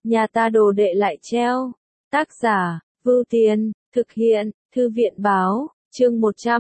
nhà ta đồ đệ lại treo. Tác giả, Vưu Tiên, thực hiện, Thư viện báo, chương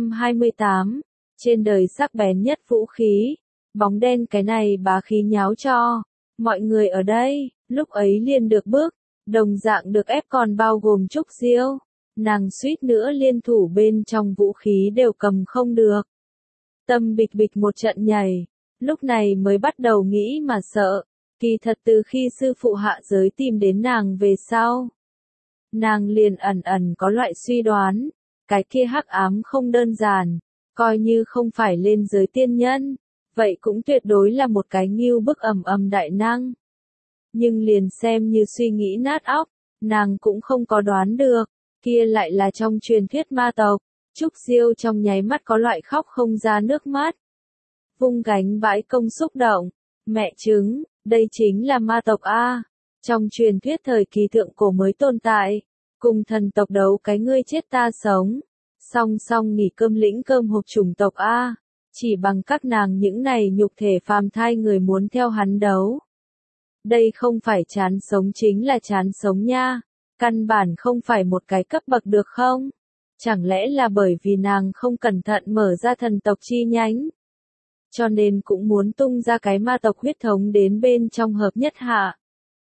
128, trên đời sắc bén nhất vũ khí, bóng đen cái này bá khí nháo cho, mọi người ở đây, lúc ấy liền được bước, đồng dạng được ép còn bao gồm Trúc Diêu, nàng suýt nữa liên thủ bên trong vũ khí đều cầm không được. Tâm bịch bịch một trận nhảy, lúc này mới bắt đầu nghĩ mà sợ, kỳ thật từ khi sư phụ hạ giới tìm đến nàng về sau. Nàng liền ẩn ẩn có loại suy đoán, cái kia hắc ám không đơn giản, coi như không phải lên giới tiên nhân, vậy cũng tuyệt đối là một cái ngưu bức đại năng. Nhưng liền xem như suy nghĩ nát óc, nàng cũng không có đoán được, kia lại là trong truyền thuyết ma tộc. Trúc Diêu trong nháy mắt có loại khóc không ra nước mắt. Vung gánh bãi công xúc động, mẹ chứng, đây chính là ma tộc A. Trong truyền thuyết thời kỳ thượng cổ mới tồn tại, cùng thần tộc đấu cái ngươi chết ta sống, song song nghỉ cơm lĩnh cơm hộp chủng tộc A. Chỉ bằng các nàng những này nhục thể phàm thai người muốn theo hắn đấu. Đây không phải chán sống chính là chán sống nha, căn bản không phải một cái cấp bậc được không? Chẳng lẽ là bởi vì nàng không cẩn thận mở ra thần tộc chi nhánh? Cho nên cũng muốn tung ra cái ma tộc huyết thống đến bên trong hợp nhất hạ.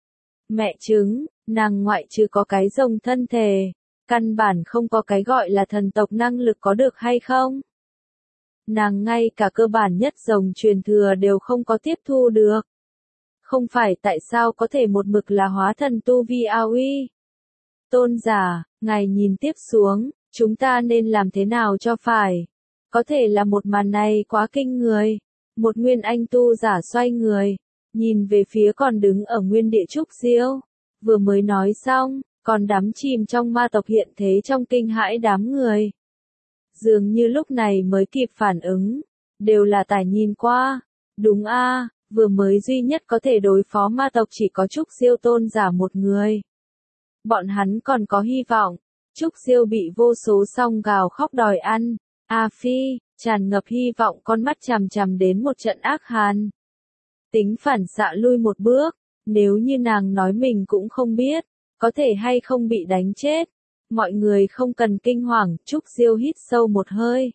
Mẹ chứng, nàng ngoại trừ có cái rồng thân thể, căn bản không có cái gọi là thần tộc năng lực có được hay không? Nàng ngay cả cơ bản nhất rồng truyền thừa đều không có tiếp thu được. Không phải tại sao có thể một mực là hóa thần tu vi ao uy? Tôn giả, ngài nhìn tiếp xuống, chúng ta nên làm thế nào cho phải? Có thể là một màn này quá kinh người. Một nguyên anh tu giả xoay người, nhìn về phía còn đứng ở nguyên địa Trúc Diêu. Vừa mới nói xong, còn đắm chìm trong ma tộc hiện thế trong kinh hãi đám người. Dường như lúc này mới kịp phản ứng, đều là tài nhìn qua. Đúng a, vừa mới duy nhất có thể đối phó ma tộc chỉ có Trúc Diêu tôn giả một người. Bọn hắn còn có hy vọng. Trúc Diêu bị vô số song gào khóc đòi ăn. A Phi, tràn ngập hy vọng con mắt chằm chằm đến một trận ác hàn. Tính phản xạ lui một bước, nếu như nàng nói mình cũng không biết, có thể hay không bị đánh chết. Mọi người không cần kinh hoàng, Trúc Diêu hít sâu một hơi.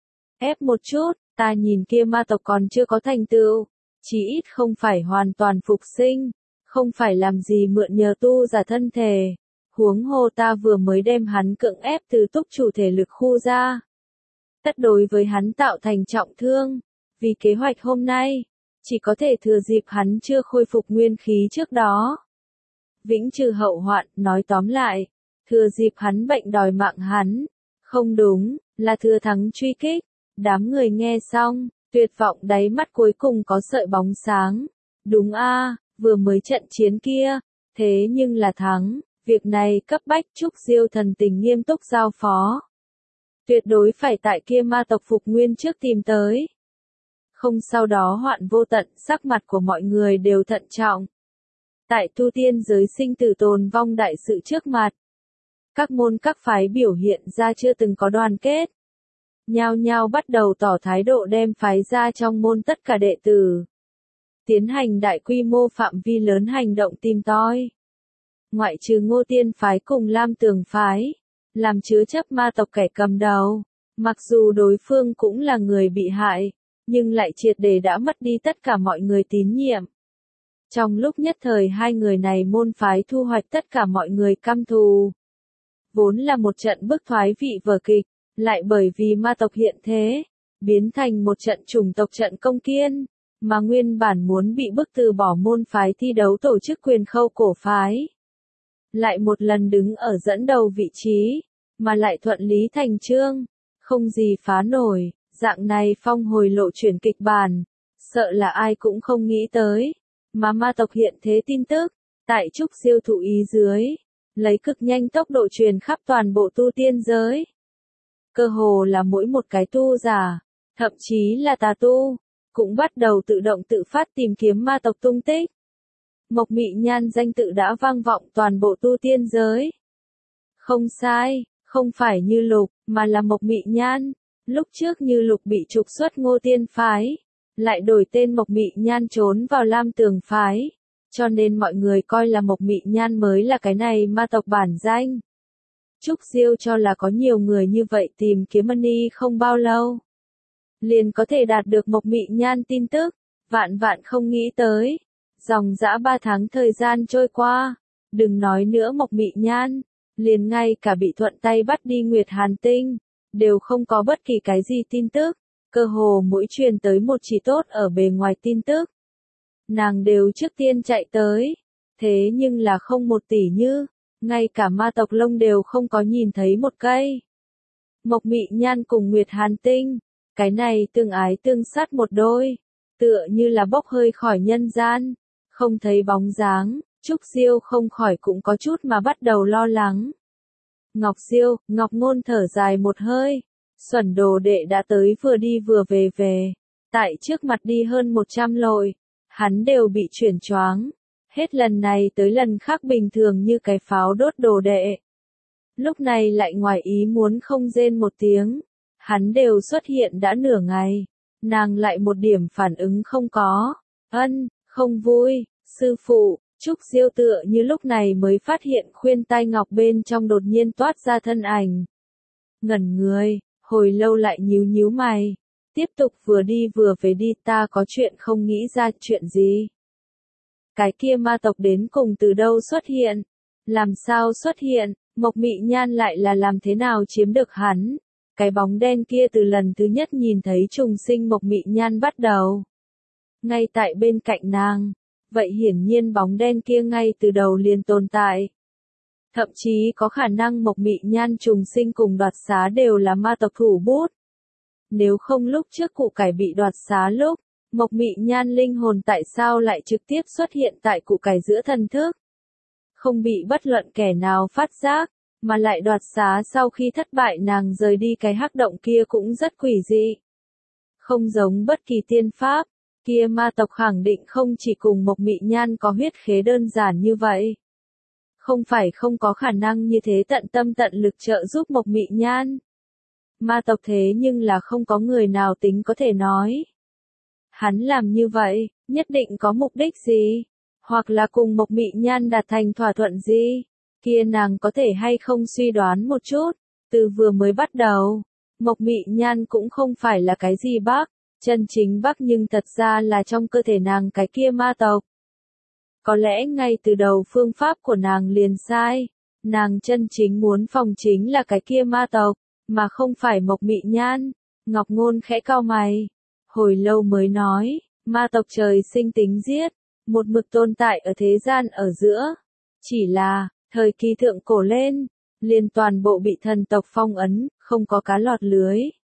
Ép một chút, ta nhìn kia ma tộc còn chưa có thành tựu, chỉ ít không phải hoàn toàn phục sinh, không phải làm gì mượn nhờ tu giả thân thể. Huống hồ ta vừa mới đem hắn cưỡng ép từ túc chủ thể lực khu ra. Tất đối với hắn tạo thành trọng thương, vì kế hoạch hôm nay, chỉ có thể thừa dịp hắn chưa khôi phục nguyên khí trước đó. Vĩnh trừ hậu hoạn, nói tóm lại, thừa dịp hắn bệnh đòi mạng hắn, không đúng, là thừa thắng truy kích. Đám người nghe xong, tuyệt vọng đáy mắt cuối cùng có sợi bóng sáng. Đúng a, vừa mới trận chiến kia, thế nhưng là thắng, việc này cấp bách Trúc Diêu thần tình nghiêm túc giao phó. Tuyệt đối phải tại kia ma tộc phục nguyên trước tìm tới. Không sau đó hoạn vô tận, sắc mặt của mọi người đều thận trọng. Tại tu tiên giới sinh tử tồn vong đại sự trước mặt, các môn các phái biểu hiện ra chưa từng có đoàn kết. Nhao nhao bắt đầu tỏ thái độ đem phái ra trong môn tất cả đệ tử. Tiến hành đại quy mô phạm vi lớn hành động tìm tòi. Ngoại trừ Ngô Tiên phái cùng Lam Tường phái, làm chứa chấp ma tộc kẻ cầm đầu, mặc dù đối phương cũng là người bị hại, nhưng lại triệt để đã mất đi tất cả mọi người tín nhiệm. Trong lúc nhất thời hai người này môn phái thu hoạch tất cả mọi người căm thù. Vốn là một trận bức thoái vị vở kịch, lại bởi vì ma tộc hiện thế, biến thành một trận chủng tộc trận công kiên, mà nguyên bản muốn bị bức từ bỏ môn phái thi đấu tổ chức quyền khâu cổ phái. Lại một lần đứng ở dẫn đầu vị trí, mà lại thuận lý thành chương, không gì phá nổi, dạng này phong hồi lộ chuyển kịch bản, sợ là ai cũng không nghĩ tới, mà ma tộc hiện thế tin tức, tại Trúc Diêu thụ ý dưới, lấy cực nhanh tốc độ truyền khắp toàn bộ tu tiên giới. Cơ hồ là mỗi một cái tu giả, thậm chí là tà tu, cũng bắt đầu tự động tự phát tìm kiếm ma tộc tung tích. Mộc Mị Nhan danh tự đã vang vọng toàn bộ tu tiên giới. Không sai, không phải Như Lục, mà là Mộc Mị Nhan. Lúc trước Như Lục bị trục xuất Ngô Tiên phái, lại đổi tên Mộc Mị Nhan trốn vào Lam Tường phái. cho nên mọi người coi là Mộc Mị Nhan mới là cái này ma tộc bản danh. Trúc Diêu cho là có nhiều người như vậy tìm kiếm Mani không bao lâu, liền có thể đạt được Mộc Mị Nhan tin tức, vạn vạn không nghĩ tới. Dòng dã 3 tháng thời gian trôi qua, đừng nói nữa Mộc Mị Nhan, liền ngay cả bị thuận tay bắt đi Nguyệt Hàn Tinh, đều không có bất kỳ cái gì tin tức, cơ hồ mỗi truyền tới một chỉ tốt ở bề ngoài tin tức. Nàng đều trước tiên chạy tới, thế nhưng là không một tỷ như, ngay cả ma tộc lông đều không có nhìn thấy một cây. Mộc Mị Nhan cùng Nguyệt Hàn Tinh, cái này tương ái tương sát một đôi, tựa như là bốc hơi khỏi nhân gian, không thấy bóng dáng, Trúc Diêu không khỏi cũng có chút mà bắt đầu lo lắng. Ngọc Diêu, Ngọc Ngôn thở dài một hơi, Xuẩn đồ đệ đã tới vừa đi vừa về, tại trước mặt đi hơn 100 lội, hắn đều bị chuyển choáng, hết lần này tới lần khác bình thường như cái pháo đốt đồ đệ. Lúc này lại ngoài ý muốn không rên một tiếng, hắn đều xuất hiện đã nửa ngày, nàng lại một điểm phản ứng không có, không vui, sư phụ. Trúc Diêu tựa như lúc này mới phát hiện khuyên tai ngọc bên trong đột nhiên toát ra thân ảnh. Ngẩn người, hồi lâu lại nhíu nhíu mày, tiếp tục vừa đi vừa về đi, ta có chuyện không nghĩ ra chuyện gì. Cái kia ma tộc đến cùng từ đâu xuất hiện? Làm sao xuất hiện? Mộc Mị Nhan lại là làm thế nào chiếm được hắn? Cái bóng đen kia từ lần thứ nhất nhìn thấy trùng sinh Mộc Mị Nhan bắt đầu. Ngay tại bên cạnh nàng. Vậy hiển nhiên bóng đen kia ngay từ đầu liền tồn tại. Thậm chí có khả năng Mộc Mị Nhan trùng sinh cùng đoạt xá đều là ma tộc thủ bút. Nếu không lúc trước cụ cải bị đoạt xá lúc, Mộc Mị Nhan linh hồn tại sao lại trực tiếp xuất hiện tại cụ cải giữa thần thức? Không bị bất luận kẻ nào phát giác, mà lại đoạt xá sau khi thất bại nàng rời đi cái hắc động kia cũng rất quỷ dị. Không giống bất kỳ tiên pháp. Kia ma tộc khẳng định không chỉ cùng Mộc Mị Nhan có huyết khế đơn giản như vậy. Không phải không có khả năng như thế tận tâm tận lực trợ giúp Mộc Mị Nhan. Ma tộc thế nhưng là không có người nào tính có thể nói. Hắn làm như vậy, nhất định có mục đích gì? Hoặc là cùng Mộc Mị Nhan đạt thành thỏa thuận gì? Kia nàng có thể hay không suy đoán một chút, từ vừa mới bắt đầu, Mộc Mị Nhan cũng không phải là cái gì bác. Chân chính bắc nhưng thật ra là trong cơ thể nàng cái kia ma tộc. Có lẽ ngay từ đầu phương pháp của nàng liền sai, nàng chân chính muốn phòng chính là cái kia ma tộc, mà không phải Mộc Mị Nhan. Ngọc Ngôn khẽ cau mày, hồi lâu mới nói, ma tộc trời sinh tính giết, một mực tồn tại ở thế gian ở giữa. Chỉ là, thời kỳ thượng cổ lên, liền toàn bộ bị thần tộc phong ấn, không có cá lọt lưới.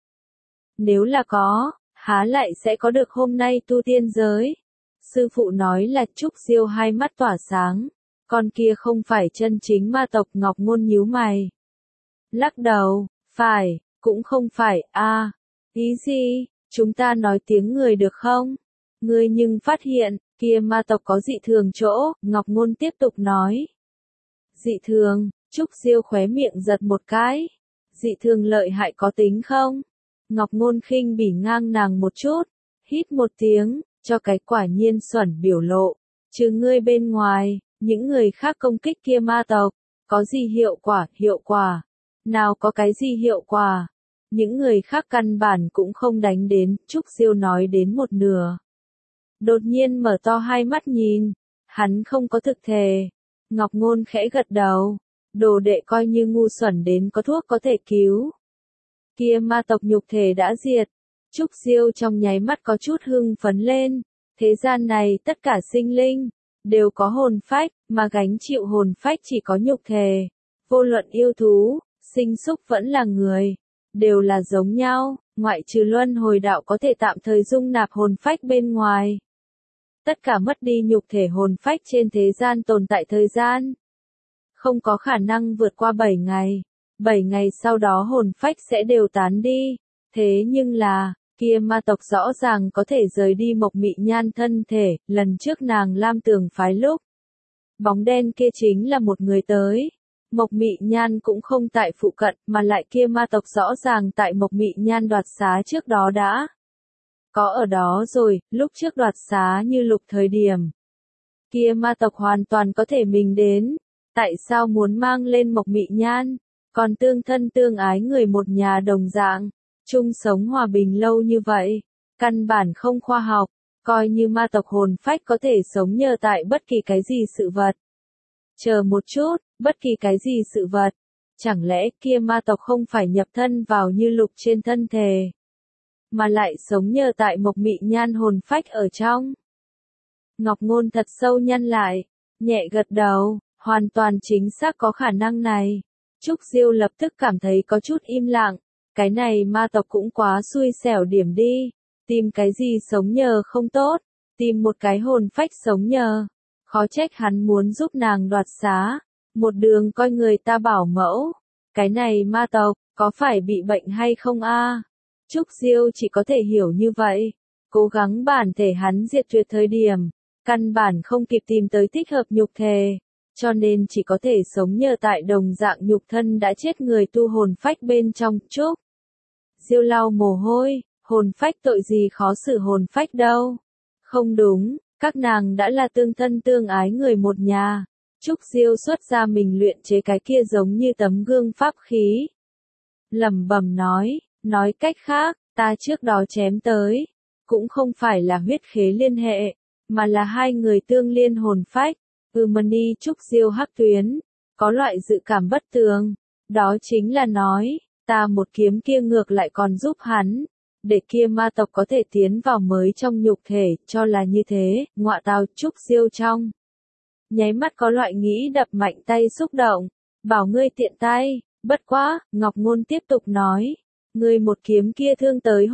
Nếu là có, há lại sẽ có được hôm nay tu tiên giới. Sư phụ nói là Trúc Diêu hai mắt tỏa sáng, con kia không phải chân chính ma tộc. Ngọc Ngôn nhíu mày. Lắc đầu, phải, cũng không phải, ý gì, chúng ta nói tiếng người được không? Ngươi nhưng phát hiện, kia ma tộc có dị thường chỗ, Ngọc Ngôn tiếp tục nói. Dị thường, Trúc Diêu khóe miệng giật một cái. Dị thường lợi hại có tính không? Ngọc Ngôn khinh bỉ ngang nàng một chút, hít một tiếng, cho cái quả nhiên xuẩn biểu lộ. Trừ ngươi bên ngoài, những người khác công kích kia ma tộc, có gì hiệu quả? Nào có cái gì hiệu quả? Những người khác căn bản cũng không đánh đến, Trúc Diêu nói đến một nửa. Đột nhiên mở to hai mắt nhìn, hắn không có thực thề. Ngọc Ngôn khẽ gật đầu, đồ đệ coi như ngu xuẩn đến có thuốc có thể cứu. Kia ma tộc nhục thể đã diệt. Trúc Diêu trong nháy mắt có chút hưng phấn lên. Thế gian này tất cả sinh linh, đều có hồn phách, mà gánh chịu hồn phách chỉ có nhục thể. Vô luận yêu thú, sinh súc vẫn là người, đều là giống nhau, ngoại trừ luân hồi đạo có thể tạm thời dung nạp hồn phách bên ngoài. Tất cả mất đi nhục thể hồn phách trên thế gian tồn tại thời gian. Không có khả năng vượt qua 7 ngày. 7 ngày sau đó hồn phách sẽ đều tán đi. Thế nhưng là, kia ma tộc rõ ràng có thể rời đi Mộc Mị Nhan thân thể, lần trước nàng Lam Tường phái lúc. Bóng đen kia chính là một người tới. Mộc Mị Nhan cũng không tại phụ cận, mà lại kia ma tộc rõ ràng tại Mộc Mị Nhan đoạt xá trước đó đã có ở đó rồi, lúc trước đoạt xá như lục thời điểm. kia ma tộc hoàn toàn có thể mình đến, tại sao muốn mang lên Mộc Mị Nhan, còn tương thân tương ái người một nhà đồng dạng, chung sống hòa bình lâu như vậy, căn bản không khoa học, coi như ma tộc hồn phách có thể sống nhờ tại bất kỳ cái gì sự vật. Chờ một chút, bất kỳ cái gì sự vật, chẳng lẽ kia ma tộc không phải nhập thân vào Như Lục trên thân thể, mà lại sống nhờ tại Mộc Mị Nhan hồn phách ở trong. Ngọc Ngôn thật sâu nhăn lại, nhẹ gật đầu, hoàn toàn chính xác có khả năng này. Trúc Diêu lập tức cảm thấy có chút im lặng, cái này ma tộc cũng quá xui xẻo điểm đi, tìm cái gì sống nhờ không tốt, tìm một cái hồn phách sống nhờ, khó trách hắn muốn giúp nàng đoạt xá, một đường coi người ta bảo mẫu, cái này ma tộc, có phải bị bệnh hay không a? Trúc Diêu chỉ có thể hiểu như vậy, cố gắng bản thể hắn diệt tuyệt thời điểm, căn bản không kịp tìm tới thích hợp nhục thể, cho nên chỉ có thể sống nhờ tại đồng dạng nhục thân đã chết người tu hồn phách bên trong. Trúc Diêu lau mồ hôi, hồn phách tội gì khó xử hồn phách đâu. Không đúng, các nàng đã là tương thân tương ái người một nhà. Trúc Diêu xuất ra mình luyện chế cái kia giống như tấm gương pháp khí. Lẩm bẩm nói cách khác, ta trước đó chém tới, cũng không phải là huyết khế liên hệ, mà là hai người tương liên hồn phách. Mani Trúc Diêu hắc tuyến, có loại dự cảm bất tường, đó chính là nói, ta một kiếm kia ngược lại còn giúp hắn, để kia ma tộc có thể tiến vào mới trong nhục thể, cho là như thế, ngọa tào. Trúc Diêu trong nháy mắt có loại nghĩ đập mạnh tay xúc động, bảo ngươi tiện tay, bất quá, Ngọc Ngôn tiếp tục nói, ngươi một kiếm kia thương tới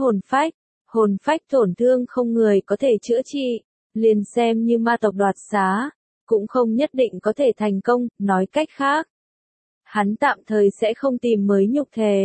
hồn phách tổn thương không người có thể chữa trị, liền xem như ma tộc đoạt xá, cũng không nhất định có thể thành công, nói cách khác. Hắn tạm thời sẽ không tìm mới nhục thể.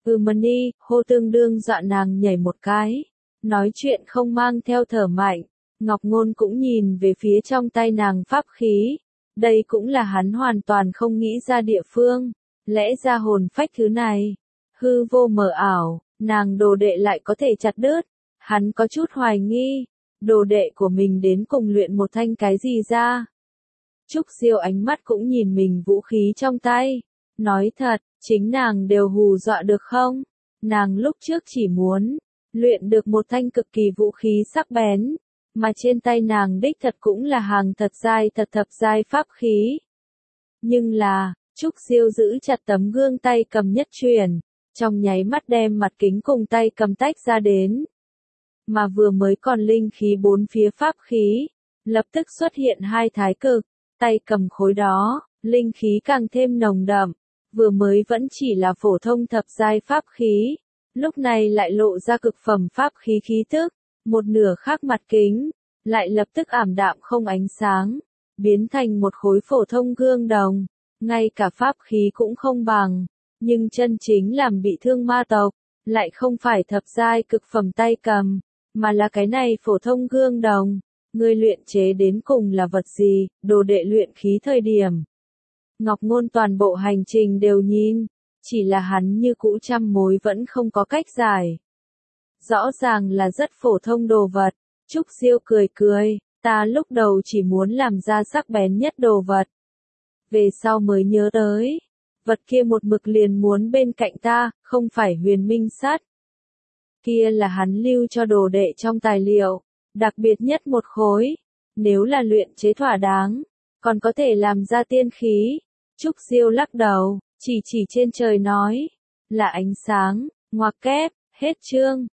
Mani, hô tương đương dọa nàng nhảy một cái. Nói chuyện không mang theo thở mạnh. Ngọc Ngôn cũng nhìn về phía trong tay nàng pháp khí. Đây cũng là hắn hoàn toàn không nghĩ ra địa phương. Lẽ ra hồn phách thứ này, hư vô mờ ảo, nàng đồ đệ lại có thể chặt đứt. Hắn có chút hoài nghi. Đồ đệ của mình đến cùng luyện một thanh cái gì ra? Trúc Diêu ánh mắt cũng nhìn mình vũ khí trong tay. Nói thật, chính nàng đều hù dọa được không? Nàng lúc trước chỉ muốn luyện được một thanh cực kỳ vũ khí sắc bén, mà trên tay nàng đích thật cũng là hàng thật giai thật thập giai pháp khí. Nhưng là, Trúc Diêu giữ chặt tấm gương tay cầm nhất truyền, trong nháy mắt đem mặt kính cùng tay cầm tách ra đến. Mà vừa mới còn linh khí bốn phía pháp khí, lập tức xuất hiện hai thái cực, tay cầm khối đó, linh khí càng thêm nồng đậm, vừa mới vẫn chỉ là phổ thông thập giai pháp khí, lúc này lại lộ ra cực phẩm pháp khí khí tức, một nửa khác mặt kính, lại lập tức ảm đạm không ánh sáng, biến thành một khối phổ thông gương đồng, ngay cả pháp khí cũng không bằng, nhưng chân chính làm bị thương ma tộc, lại không phải thập giai cực phẩm tay cầm, mà là cái này phổ thông gương đồng. Ngươi luyện chế đến cùng là vật gì, đồ đệ luyện khí thời điểm. Ngọc Ngôn toàn bộ hành trình đều nhìn, chỉ là hắn như cũ trăm mối vẫn không có cách giải. Rõ ràng là rất phổ thông đồ vật, Trúc Diêu cười, ta lúc đầu chỉ muốn làm ra sắc bén nhất đồ vật. Về sau mới nhớ tới, vật kia một mực liền muốn bên cạnh ta, không phải huyền minh sắt. Kia là hắn lưu cho đồ đệ trong tài liệu, đặc biệt nhất một khối, nếu là luyện chế thỏa đáng, còn có thể làm ra tiên khí. Trúc Diêu lắc đầu, chỉ trên trời nói, là ánh sáng, ngoặc kép, hết chương.